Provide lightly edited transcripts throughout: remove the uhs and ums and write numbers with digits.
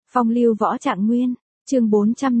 Phong lưu võ trạng nguyên, chương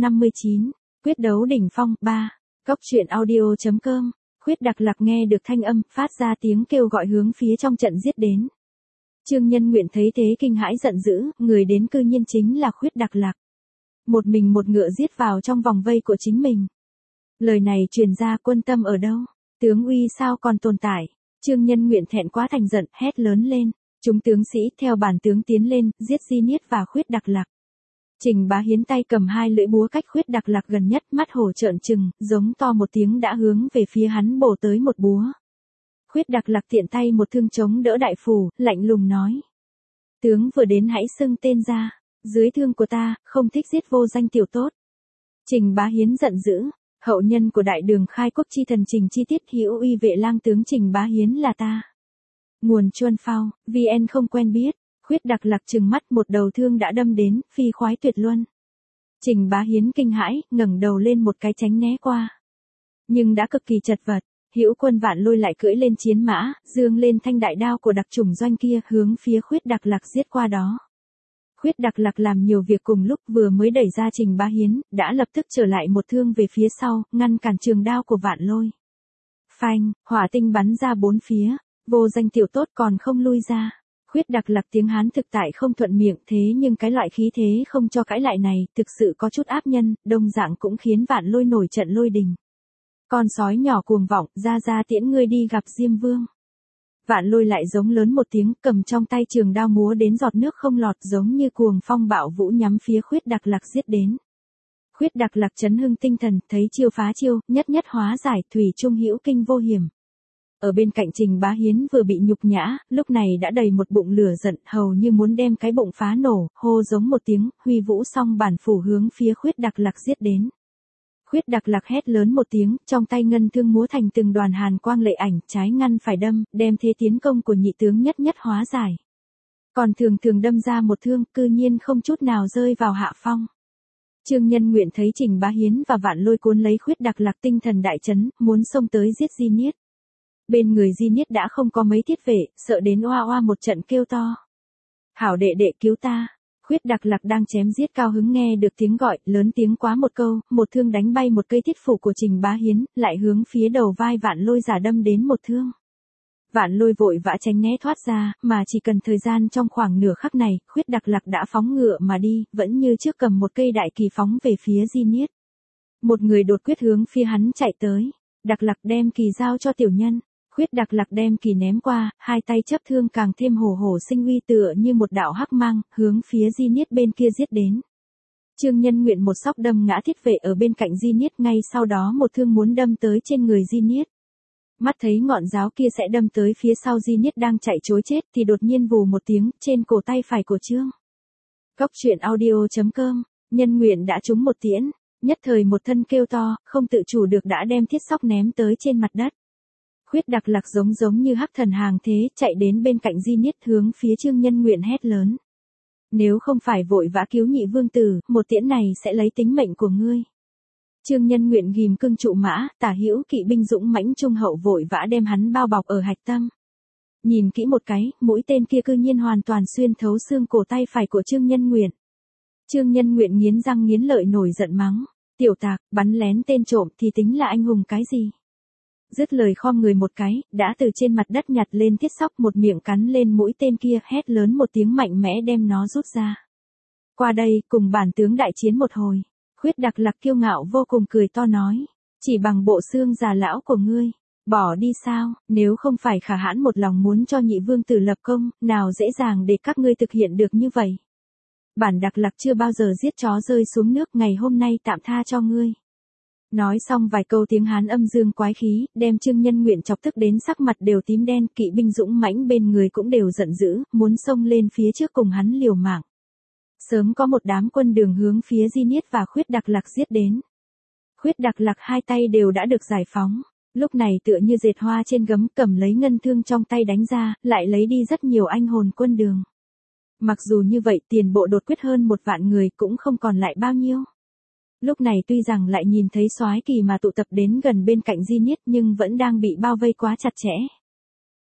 459, quyết đấu đỉnh phong 3, Cốc truyện audio.com, Khuyết Đặc Lạc nghe được thanh âm, phát ra tiếng kêu gọi hướng phía trong trận giết đến. Trương Nhân Nguyện thấy thế kinh hãi giận dữ, người đến cư nhiên chính là Khuyết Đặc Lạc. Một mình một ngựa giết vào trong vòng vây của chính mình. Lời này truyền ra, quân tâm ở đâu? Tướng uy sao còn tồn tại? Trương Nhân Nguyện thẹn quá thành giận, hét lớn lên. Chúng tướng sĩ theo bản tướng tiến lên, giết Di Niết và Khuyết Đặc Lạc. Trình Bá Hiến tay cầm hai lưỡi búa cách Khuyết Đặc Lạc gần nhất, mắt hổ trợn trừng, giống to một tiếng đã hướng về phía hắn bổ tới một búa. Khuyết Đặc Lạc tiện tay một thương chống đỡ đại phủ, lạnh lùng nói. Tướng vừa đến hãy xưng tên ra, dưới thương của ta, không thích giết vô danh tiểu tốt. Trình Bá Hiến giận dữ, hậu nhân của đại đường khai quốc chi thần Trình Chi Tiết hữu uy vệ lang tướng Trình Bá Hiến là ta. Nguồn Chuân Phao, VN không quen biết. Khuyết Đặc Lạc trừng mắt, một đầu thương đã đâm đến, phi khoái tuyệt luân. Trình Bá Hiến kinh hãi, ngẩng đầu lên một cái tránh né qua. Nhưng đã cực kỳ chật vật, Hữu Quân Vạn Lôi lại cưỡi lên chiến mã, dương lên thanh đại đao của đặc chủng doanh kia, hướng phía Khuyết Đặc Lạc giết qua đó. Khuyết Đặc Lạc làm nhiều việc cùng lúc, vừa mới đẩy ra Trình Bá Hiến, đã lập tức trở lại một thương về phía sau, ngăn cản trường đao của Vạn Lôi. Phanh, hỏa tinh bắn ra bốn phía, vô danh tiểu tốt còn không lui ra. Khuyết Đặc Lạc tiếng Hán thực tại không thuận miệng, thế nhưng cái loại khí thế không cho cãi lại này, thực sự có chút áp nhân, đồng dạng cũng khiến Vạn Lôi nổi trận lôi đình. Con sói nhỏ cuồng vọng, ra tiễn ngươi đi gặp Diêm Vương. Vạn Lôi lại giống lớn một tiếng, cầm trong tay trường đao múa đến giọt nước không lọt, giống như cuồng phong bạo vũ nhắm phía Khuyết Đặc Lạc giết đến. Khuyết Đặc Lạc chấn hưng tinh thần, thấy chiêu phá chiêu, nhất nhất hóa giải, thủy trung hữu kinh vô hiểm. Ở bên cạnh Trình Bá Hiến vừa bị nhục nhã, lúc này đã đầy một bụng lửa giận, hầu như muốn đem cái bụng phá nổ, hô giống một tiếng, huy vũ xong bản phủ hướng phía Khuyết Đặc Lạc giết đến. Khuyết Đặc Lạc hét lớn một tiếng, trong tay ngân thương múa thành từng đoàn hàn quang lệ ảnh, trái ngăn phải đâm, đem thế tiến công của nhị tướng nhất nhất hóa giải. Còn thường đâm ra một thương, cư nhiên không chút nào rơi vào hạ phong. Trương Nhân Nguyện thấy Trình Bá Hiến và Vạn Lôi cuốn lấy Khuyết Đặc Lạc, tinh thần đại chấn, muốn xông tới giết Di Niết. Bên người Di Niết đã không có mấy thiết vệ, sợ đến oa oa một trận kêu to. Hảo đệ đệ cứu ta. Khuyết Đặc Lạc đang chém giết cao hứng nghe được tiếng gọi, lớn tiếng quá một câu, một thương đánh bay một cây thiết phủ của Trình Bá Hiến, lại hướng phía đầu vai Vạn Lôi giả đâm đến một thương. Vạn Lôi vội vã tránh né thoát ra, mà chỉ cần thời gian trong khoảng nửa khắc này, Khuyết Đặc Lạc đã phóng ngựa mà đi, vẫn như trước cầm một cây đại kỳ phóng về phía Di Niết. Một người đột quyết hướng phía hắn chạy tới. Đặc Lạc đem kỳ giao cho tiểu nhân. Khuyết Đặc Lạc đem kỳ ném qua, hai tay chấp thương càng thêm hổ hổ sinh uy, tựa như một đạo hắc mang, hướng phía Di Niết bên kia giết đến. Trương Nhân Nguyện một sóc đâm ngã thiết vệ ở bên cạnh Di Niết, ngay sau đó một thương muốn đâm tới trên người Di Niết. Mắt thấy ngọn giáo kia sẽ đâm tới phía sau Di Niết đang chạy trối chết, thì đột nhiên vù một tiếng, trên cổ tay phải của Trương. Cốc truyện audio.com, Nhân Nguyện đã trúng một tiễn, nhất thời một thân kêu to, không tự chủ được đã đem thiết sóc ném tới trên mặt đất. Khuyết Đặc Lạc giống như hắc thần hàng thế, chạy đến bên cạnh Di Niết, hướng phía Trương Nhân Nguyện hét lớn. Nếu không phải vội vã cứu nhị vương tử, một tiễn này sẽ lấy tính mệnh của ngươi. Trương Nhân Nguyện ghim cương trụ mã, tả hữu kỵ binh dũng mãnh trung hậu vội vã đem hắn bao bọc ở hạch tâm. Nhìn kỹ một cái, mũi tên kia cư nhiên hoàn toàn xuyên thấu xương cổ tay phải của Trương Nhân Nguyện. Trương Nhân Nguyện nghiến răng nghiến lợi nổi giận mắng. Tiểu tạc, bắn lén tên trộm thì tính là anh hùng cái gì? Dứt lời khom người một cái, đã từ trên mặt đất nhặt lên thiết sóc, một miệng cắn lên mũi tên kia, hét lớn một tiếng mạnh mẽ đem nó rút ra. Qua đây, cùng bản tướng đại chiến một hồi. Khuyết Đặc Lạc kiêu ngạo vô cùng cười to nói. Chỉ bằng bộ xương già lão của ngươi, bỏ đi sao, nếu không phải Khả Hãn một lòng muốn cho nhị vương tử lập công, nào dễ dàng để các ngươi thực hiện được như vậy. Bản Đặc Lạc chưa bao giờ giết chó rơi xuống nước, ngày hôm nay tạm tha cho ngươi. Nói xong vài câu tiếng Hán âm dương quái khí, đem Trương Nhân Nguyện chọc tức đến sắc mặt đều tím đen, kỵ binh dũng mãnh bên người cũng đều giận dữ, muốn xông lên phía trước cùng hắn liều mạng. Sớm có một đám quân đường hướng phía Di Niết và Khuyết Đặc Lạc giết đến. Khuyết Đặc Lạc hai tay đều đã được giải phóng, lúc này tựa như dệt hoa trên gấm, cầm lấy ngân thương trong tay đánh ra, lại lấy đi rất nhiều anh hồn quân đường. Mặc dù như vậy, tiền bộ đột quyết hơn 1 vạn người cũng không còn lại bao nhiêu. Lúc này tuy rằng lại nhìn thấy soái kỳ mà tụ tập đến gần bên cạnh Di Niết, nhưng vẫn đang bị bao vây quá chặt chẽ.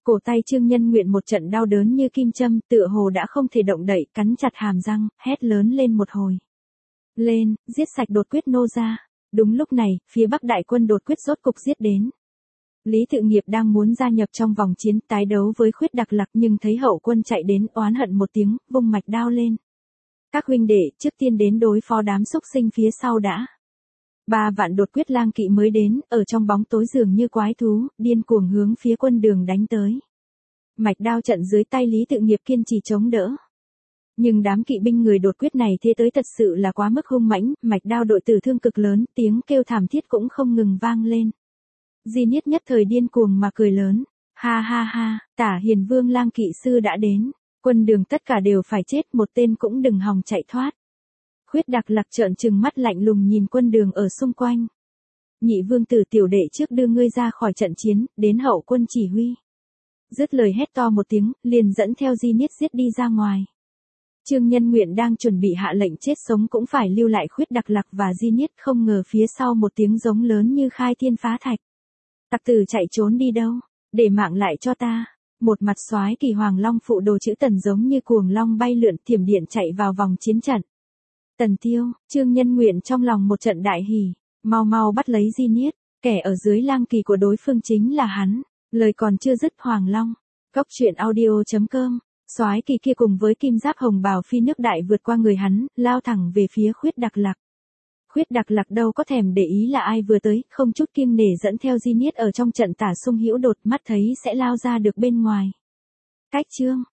Cổ tay Trương Nhân Nguyện một trận đau đớn như kim châm, tựa hồ đã không thể động đậy, cắn chặt hàm răng, hét lớn lên một hồi. Lên, giết sạch đột quyết nô gia. Đúng lúc này, phía Bắc đại quân đột quyết rốt cục giết đến. Lý Tự Nghiệp đang muốn gia nhập trong vòng chiến tái đấu với Khuyết Đặc Lạc nhưng thấy hậu quân chạy đến, oán hận một tiếng, vung mạch đao lên. Các huynh đệ, trước tiên đến đối phó đám xúc sinh phía sau đã. 3 vạn đột quyết lang kỵ mới đến, ở trong bóng tối dường như quái thú, điên cuồng hướng phía quân đường đánh tới. Mạch đao trận dưới tay Lý Tự Nghiệp kiên trì chống đỡ. Nhưng đám kỵ binh người đột quyết này thế tới thật sự là quá mức hung mãnh, mạch đao đội tử thương cực lớn, tiếng kêu thảm thiết cũng không ngừng vang lên. Di Niết nhất thời điên cuồng mà cười lớn. Ha ha ha, Tả Hiền Vương lang kỵ sư đã đến. Quân đường tất cả đều phải chết, một tên cũng đừng hòng chạy thoát. Khuyết Đặc Lạc trợn trừng mắt lạnh lùng nhìn quân đường ở xung quanh. Nhị vương tử tiểu đệ trước đưa ngươi ra khỏi trận chiến, đến hậu quân chỉ huy. Dứt lời hét to một tiếng, liền dẫn theo Di Niết giết đi ra ngoài. Trương Nhân Nguyện đang chuẩn bị hạ lệnh chết sống cũng phải lưu lại Khuyết Đặc Lạc và Di Niết, không ngờ phía sau một tiếng giống lớn như khai thiên phá thạch. Tặc tử chạy trốn đi đâu, để mạng lại cho ta. Một mặt soái kỳ Hoàng Long phụ đồ chữ Tần giống như cuồng long bay lượn thiểm điện chạy vào vòng chiến trận. Tần Tiêu, Trương Nhân Nguyện trong lòng một trận đại hỉ, mau mau bắt lấy Di Niết, kẻ ở dưới lang kỳ của đối phương chính là hắn. Lời còn chưa dứt Hoàng Long, Cốc truyện audio.com, soái kỳ kia cùng với kim giáp hồng bào phi nước đại vượt qua người hắn, lao thẳng về phía Khuyết Đặc Lạc. Khuyết Đặc Lạc đâu có thèm để ý là ai vừa tới, không chút kiêng nể dẫn theo Di Niết ở trong trận tả xung hữu đột, mắt thấy sẽ lao ra được bên ngoài. Cách chương